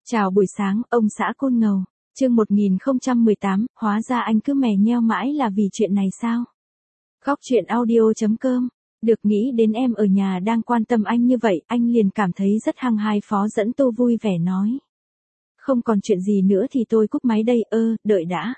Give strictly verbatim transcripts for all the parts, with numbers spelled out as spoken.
Chào buổi sáng, ông xã Côn Ngầu. Chương một nghìn không trăm mười tám, hóa ra anh cứ mè nheo mãi là vì chuyện này sao? Góc truyện audio chấm com. Được nghĩ đến em ở nhà đang quan tâm anh như vậy, anh liền cảm thấy rất hăng hái. Phó Dẫn Tu vui vẻ nói. Không còn chuyện gì nữa thì tôi cúp máy đây. Ơ, đợi đã.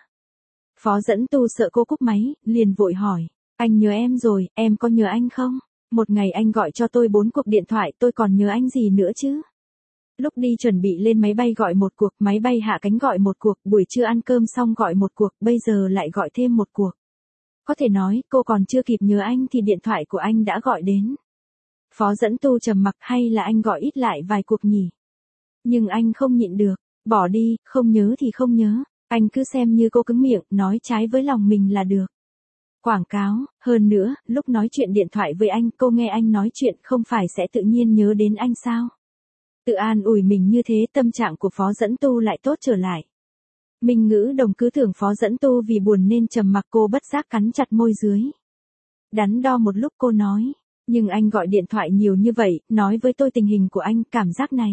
Phó Dẫn Tu sợ cô cúp máy, liền vội hỏi. Anh nhớ em rồi, em có nhớ anh không? Một ngày anh gọi cho tôi bốn cuộc điện thoại, tôi còn nhớ anh gì nữa chứ? Lúc đi chuẩn bị lên máy bay gọi một cuộc, máy bay hạ cánh gọi một cuộc, buổi trưa ăn cơm xong gọi một cuộc, bây giờ lại gọi thêm một cuộc. Có thể nói, cô còn chưa kịp nhớ anh thì điện thoại của anh đã gọi đến. Phó Dẫn Tu trầm mặc, hay là anh gọi ít lại vài cuộc nhỉ? Nhưng anh không nhịn được, bỏ đi, không nhớ thì không nhớ, anh cứ xem như cô cứng miệng, nói trái với lòng mình là được. Quảng cáo, hơn nữa, lúc nói chuyện điện thoại với anh, cô nghe anh nói chuyện không phải sẽ tự nhiên nhớ đến anh sao? Tự an ủi mình như thế, tâm trạng của Phó Dẫn Tu lại tốt trở lại. Minh Ngữ Đồng cứ tưởng Phó Dẫn Tu vì buồn nên trầm mặc, cô bất giác cắn chặt môi dưới. Đắn đo một lúc cô nói, nhưng anh gọi điện thoại nhiều như vậy, nói với tôi tình hình của anh, cảm giác này.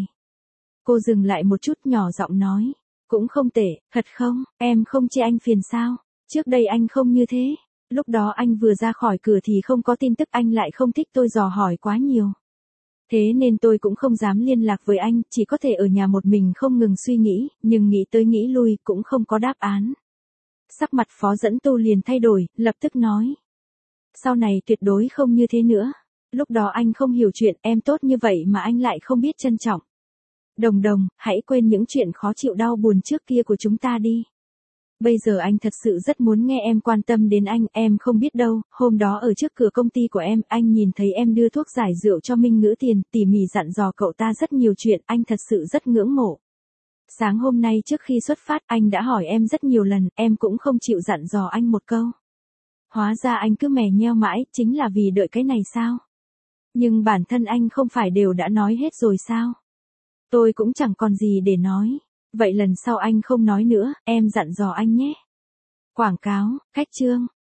Cô dừng lại một chút, nhỏ giọng nói, cũng không tệ, thật không, em không chê anh phiền sao? Trước đây anh không như thế, lúc đó anh vừa ra khỏi cửa thì không có tin tức, anh lại không thích tôi dò hỏi quá nhiều. Thế nên tôi cũng không dám liên lạc với anh, chỉ có thể ở nhà một mình không ngừng suy nghĩ, nhưng nghĩ tới nghĩ lui cũng không có đáp án. Sắc mặt Phó Dẫn Tu liền thay đổi, lập tức nói. Sau này tuyệt đối không như thế nữa. Lúc đó anh không hiểu chuyện, em tốt như vậy mà anh lại không biết trân trọng. Đồng Đồng, hãy quên những chuyện khó chịu đau buồn trước kia của chúng ta đi. Bây giờ anh thật sự rất muốn nghe em quan tâm đến anh, em không biết đâu, hôm đó ở trước cửa công ty của em, anh nhìn thấy em đưa thuốc giải rượu cho Minh Ngữ Tiền, tỉ mỉ dặn dò cậu ta rất nhiều chuyện, anh thật sự rất ngưỡng mộ. Sáng hôm nay trước khi xuất phát, anh đã hỏi em rất nhiều lần, em cũng không chịu dặn dò anh một câu. Hóa ra anh cứ mè nheo mãi, chính là vì đợi cái này sao? Nhưng bản thân anh không phải đều đã nói hết rồi sao? Tôi cũng chẳng còn gì để nói. Vậy lần sau anh không nói nữa, em dặn dò anh nhé. Quảng cáo, khách chương.